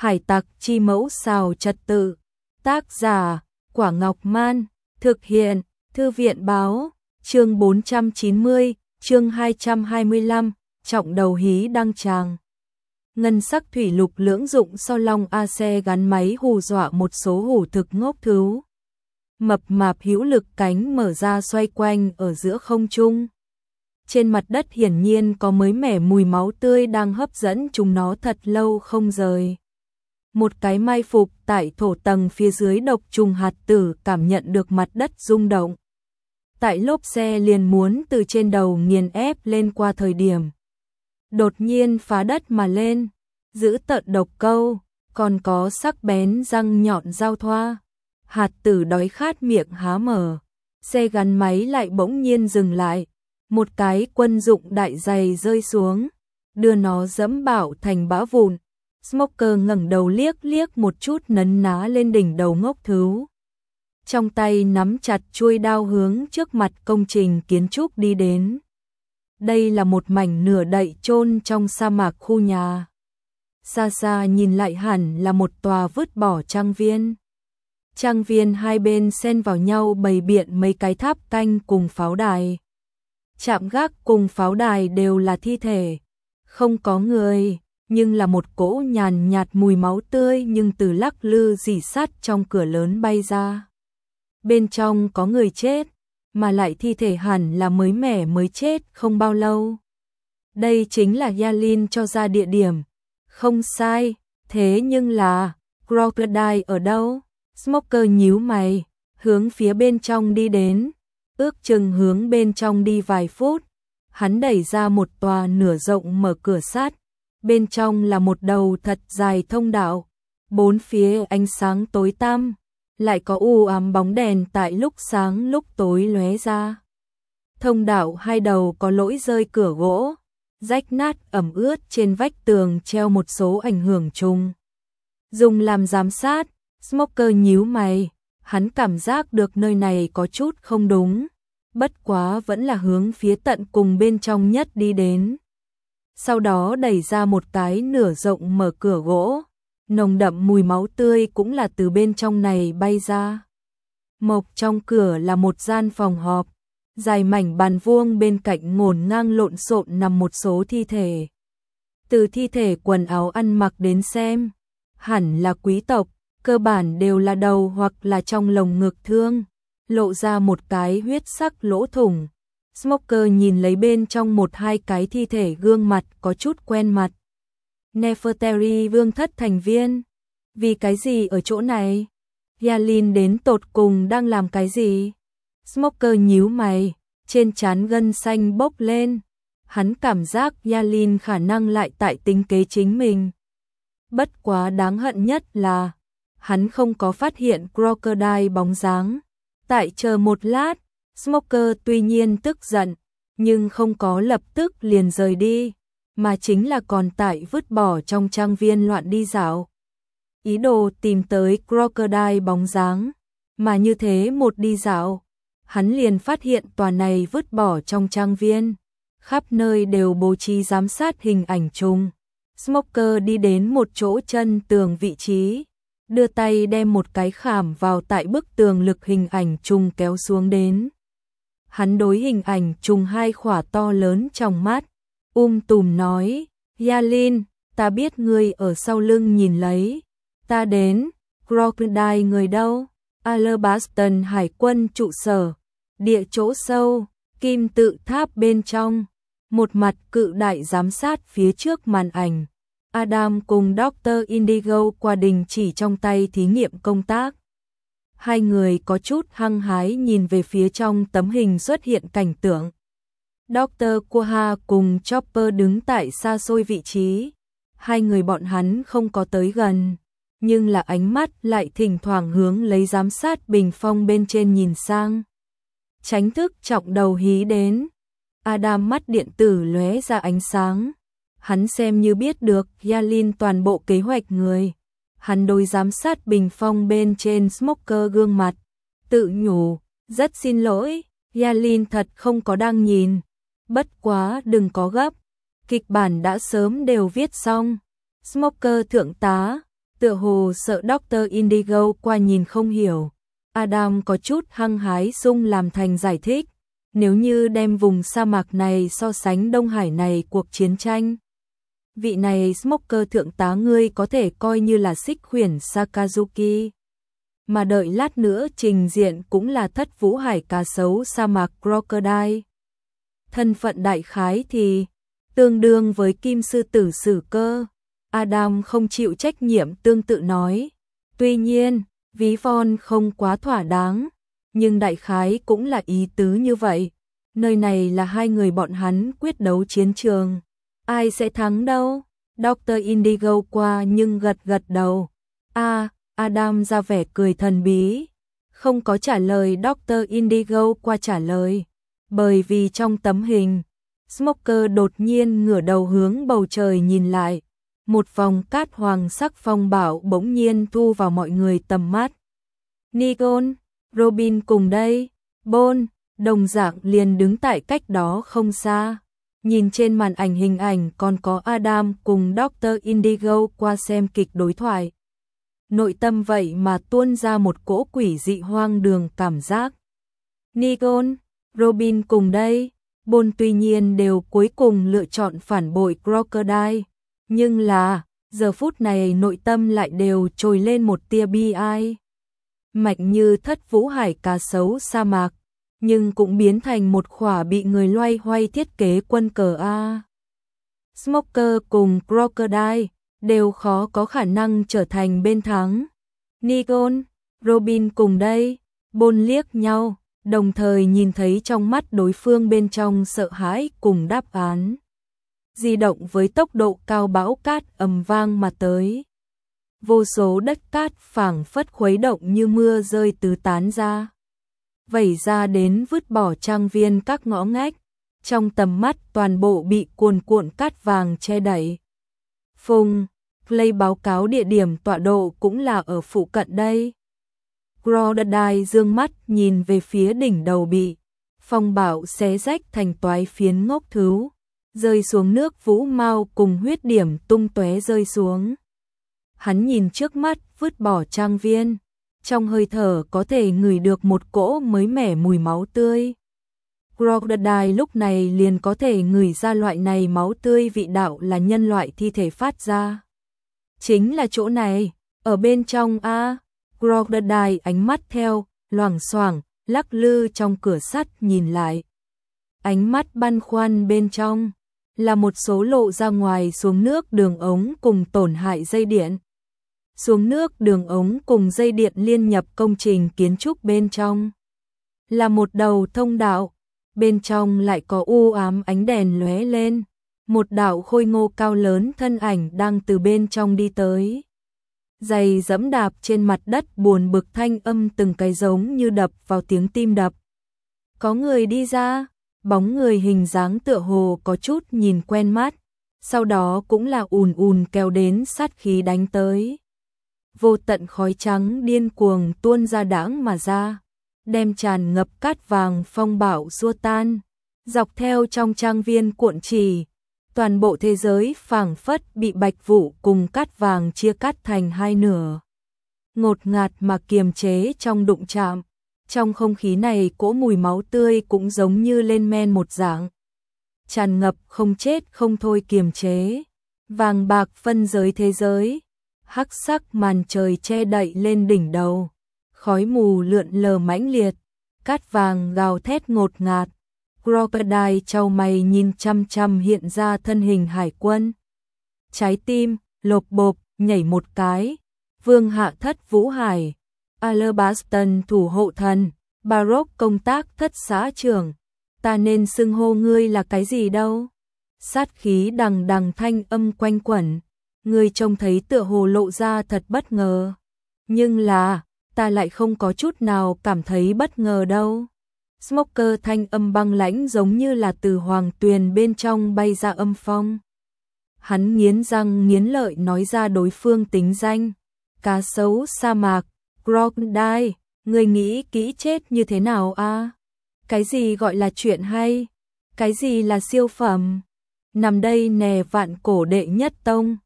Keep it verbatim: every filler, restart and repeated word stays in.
Hải tặc chi mẫu xào trật tự. Tác giả, Quả Ngọc Man. Thực hiện, Thư viện Báo. Chương bốn trăm chín mươi, chương hai trăm hai mươi lăm, trọng đầu hí đăng tràng. Ngân sắc thủy lục lưỡng dụng so long a xe gắn máy hù dọa một số hủ thực ngốc thứu. Mập mạp hữu lực cánh mở ra xoay quanh ở giữa không trung. Trên mặt đất hiển nhiên có mới mẻ mùi máu tươi đang hấp dẫn chúng nó thật lâu không rời. Một cái mai phục tại thổ tầng phía dưới độc trùng hạt tử cảm nhận được mặt đất rung động. Tại lốp xe liền muốn từ trên đầu nghiền ép lên qua thời điểm. Đột nhiên phá đất mà lên, giữ tợn độc câu, còn có sắc bén răng nhọn giao thoa. Hạt tử đói khát miệng há mở, xe gắn máy lại bỗng nhiên dừng lại. Một cái quân dụng đại giày rơi xuống, đưa nó dẫm bạo thành bã vụn. Smoker ngẩng đầu liếc liếc một chút nấn ná lên đỉnh đầu ngốc thứu. Trong tay nắm chặt chuôi đao hướng trước mặt công trình kiến trúc đi đến. Đây là một mảnh nửa đậy chôn trong sa mạc khu nhà. Xa xa nhìn lại hẳn là một tòa vứt bỏ trang viên. Trang viên hai bên xen vào nhau bày biện mấy cái tháp canh cùng pháo đài. Trạm gác cùng pháo đài đều là thi thể, không có người, nhưng là một cỗ nhàn nhạt mùi máu tươi nhưng từ lắc lư rỉ sắt trong cửa lớn bay ra. Bên trong có người chết, mà lại thi thể hẳn là mới mẻ mới chết không bao lâu. Đây chính là Yalin cho ra địa điểm. Không sai, thế nhưng là Crocodile ở đâu? Smoker nhíu mày, hướng phía bên trong đi đến. Ước chừng hướng bên trong đi vài phút, hắn đẩy ra một tòa nửa rộng mở cửa sắt. Bên trong là một đầu thật dài thông đạo, bốn phía ánh sáng tối tăm, lại có u ám bóng đèn tại lúc sáng lúc tối lóe ra. Thông đạo hai đầu có lỗi rơi cửa gỗ, rách nát ẩm ướt, trên vách tường treo một số ảnh hưởng chung. Dùng làm giám sát, Smoker nhíu mày, hắn cảm giác được nơi này có chút không đúng, bất quá vẫn là hướng phía tận cùng bên trong nhất đi đến. Sau đó đẩy ra một cái nửa rộng mở cửa gỗ, nồng đậm mùi máu tươi cũng là từ bên trong này bay ra. Mộc trong cửa là một gian phòng họp, dài mảnh bàn vuông, bên cạnh ngổn ngang lộn xộn nằm một số thi thể. Từ thi thể quần áo ăn mặc đến xem, hẳn là quý tộc, cơ bản đều là đầu hoặc là trong lồng ngực thương, lộ ra một cái huyết sắc lỗ thủng. Smoker nhìn lấy bên trong một hai cái thi thể, gương mặt có chút quen mặt. Nefertari vương thất thành viên. Vì cái gì ở chỗ này? Yalin đến tột cùng đang làm cái gì? Smoker nhíu mày, trên trán gân xanh bốc lên. Hắn cảm giác Yalin khả năng lại tại tính kế chính mình. Bất quá đáng hận nhất là hắn không có phát hiện Crocodile bóng dáng. Tại chờ một lát, Smoker tuy nhiên tức giận, nhưng không có lập tức liền rời đi, mà chính là còn tại vứt bỏ trong trang viên loạn đi dạo. Ý đồ tìm tới Crocodile bóng dáng, mà như thế một đi dạo, hắn liền phát hiện tòa này vứt bỏ trong trang viên, khắp nơi đều bố trí giám sát hình ảnh chung. Smoker đi đến một chỗ chân tường vị trí, đưa tay đem một cái khảm vào tại bức tường lực hình ảnh chung kéo xuống đến. Hắn đối hình ảnh trùng hai khỏa to lớn trong mắt, um tùm nói, Yalin, ta biết ngươi ở sau lưng nhìn lấy, ta đến. Crocodile người đâu? Alabaston hải quân trụ sở, địa chỗ sâu, kim tự tháp bên trong, một mặt cự đại giám sát phía trước màn ảnh. Adam cùng Doctor Indigo qua đình chỉ trong tay thí nghiệm công tác. Hai người có chút hăng hái nhìn về phía trong tấm hình xuất hiện cảnh tượng. Doctor Quaha cùng Chopper đứng tại xa xôi vị trí. Hai người bọn hắn không có tới gần, nhưng là ánh mắt lại thỉnh thoảng hướng lấy giám sát bình phong bên trên nhìn sang. Tránh thức trọng đầu hí đến. Adam mắt điện tử lóe ra ánh sáng. Hắn xem như biết được Yalin toàn bộ kế hoạch người. Hắn đối giám sát bình phong bên trên Smoker gương mặt, tự nhủ, rất xin lỗi, Yalin thật không có đang nhìn. Bất quá đừng có gấp, kịch bản đã sớm đều viết xong. Smoker thượng tá, Tựa hồ sợ Doctor Indigo qua nhìn không hiểu. Adam có chút hăng hái sung làm thành giải thích. Nếu như đem vùng sa mạc này so sánh Đông Hải này cuộc chiến tranh. Vị này Smoker thượng tá ngươi có thể coi như là xích khuyển Sakazuki. Mà đợi lát nữa trình diện cũng là thất vũ hải cá sấu sa mạc Crocodile. Thân phận đại khái thì tương đương với kim sư tử Sử Cơ. Adam không chịu trách nhiệm tương tự nói. Tuy nhiên, ví von không quá thỏa đáng, nhưng đại khái cũng là ý tứ như vậy. Nơi này là hai người bọn hắn quyết đấu chiến trường. Ai sẽ thắng đâu? Doctor Indigo qua nhưng gật gật đầu. A, à, Adam ra vẻ cười thần bí. Không có trả lời Doctor Indigo qua trả lời. Bởi vì trong tấm hình, Smoker đột nhiên ngửa đầu hướng bầu trời nhìn lại. Một vòng cát hoàng sắc phong bạo bỗng nhiên thu vào mọi người tầm mắt. Nikon, Robin cùng đây, Bond, đồng dạng liền đứng tại cách đó không xa. Nhìn trên màn ảnh hình ảnh còn có Adam cùng Doctor Indigo qua xem kịch đối thoại. Nội tâm vậy mà tuôn ra một cỗ quỷ dị hoang đường cảm giác. Nikon, Robin cùng đây, Bond tuy nhiên đều cuối cùng lựa chọn phản bội Crocodile. Nhưng là, giờ phút này nội tâm lại đều trồi lên một tia bi ai. Mạnh như thất vũ hải cá sấu sa mạc, nhưng cũng biến thành một khỏa bị người loay hoay thiết kế quân cờ A. Smoker cùng Crocodile đều khó có khả năng trở thành bên thắng. Nikon, Robin cùng đây, Bond liếc nhau, đồng thời nhìn thấy trong mắt đối phương bên trong sợ hãi cùng đáp án. Di động với tốc độ cao bão cát ầm vang mà tới. Vô số đất cát phảng phất khuấy động như mưa rơi tứ tán ra. Vẩy ra đến vứt bỏ trang viên các ngõ ngách. Trong tầm mắt toàn bộ bị cuồn cuộn cát vàng che đậy. Phùng, Clay báo cáo địa điểm tọa độ cũng là ở phụ cận đây. Crocodile dương mắt nhìn về phía đỉnh đầu bị phong bạo xé rách thành toái phiến ngốc thứ. Rơi xuống nước vũ mau cùng huyết điểm tung tóe rơi xuống. Hắn nhìn trước mắt vứt bỏ trang viên, trong hơi thở có thể ngửi được một cỗ mới mẻ mùi máu tươi. Crocodile lúc này liền có thể ngửi ra loại này máu tươi vị đạo là nhân loại thi thể phát ra. Chính là chỗ này, ở bên trong a. Crocodile ánh mắt theo, loảng xoảng, lắc lư trong cửa sắt nhìn lại. Ánh mắt băn khoăn bên trong là một số lộ ra ngoài xuống nước đường ống cùng tổn hại dây điện. Xuống nước đường ống cùng dây điện liên nhập công trình kiến trúc bên trong. Là một đầu thông đạo, bên trong lại có u ám ánh đèn lóe lên. Một đạo khôi ngô cao lớn thân ảnh đang từ bên trong đi tới. Giày dẫm đạp trên mặt đất buồn bực thanh âm từng cái giống như đập vào tiếng tim đập. Có người đi ra. Bóng người hình dáng tựa hồ có chút nhìn quen mắt, sau đó cũng là ùn ùn kéo đến sát khí đánh tới. Vô tận khói trắng điên cuồng tuôn ra đãng mà ra, đem tràn ngập cát vàng phong bạo xua tan, dọc theo trong trang viên cuộn trì, toàn bộ thế giới phảng phất bị bạch vụ cùng cát vàng chia cắt thành hai nửa. Ngột ngạt mà kiềm chế trong đụng chạm. Trong không khí này cỗ mùi máu tươi cũng giống như lên men một dạng. Tràn ngập không chết không thôi kiềm chế. Vàng bạc phân giới thế giới. Hắc sắc màn trời che đậy lên đỉnh đầu. Khói mù lượn lờ mãnh liệt. Cát vàng gào thét ngột ngạt. Crocodile chau mày nhìn chăm chăm hiện ra thân hình hải quân. Trái tim, lộp bộp, nhảy một cái. Vương hạ thất vũ hải. Alabaston thủ hộ thần, Baroque công tác thất xã trưởng, ta nên xưng hô ngươi là cái gì đâu? Sát khí đằng đằng thanh âm quanh quẩn, ngươi trông thấy tựa hồ lộ ra thật bất ngờ. Nhưng là, ta lại không có chút nào cảm thấy bất ngờ đâu. Smoker thanh âm băng lãnh giống như là từ hoàng tuyền bên trong bay ra âm phong. Hắn nghiến răng nghiến lợi nói ra đối phương tính danh, cá sấu sa mạc. Crocodile, người nghĩ kỹ chết như thế nào a? À? Cái gì gọi là chuyện hay? Cái gì là siêu phẩm? Nằm đây nè vạn cổ đệ nhất tông,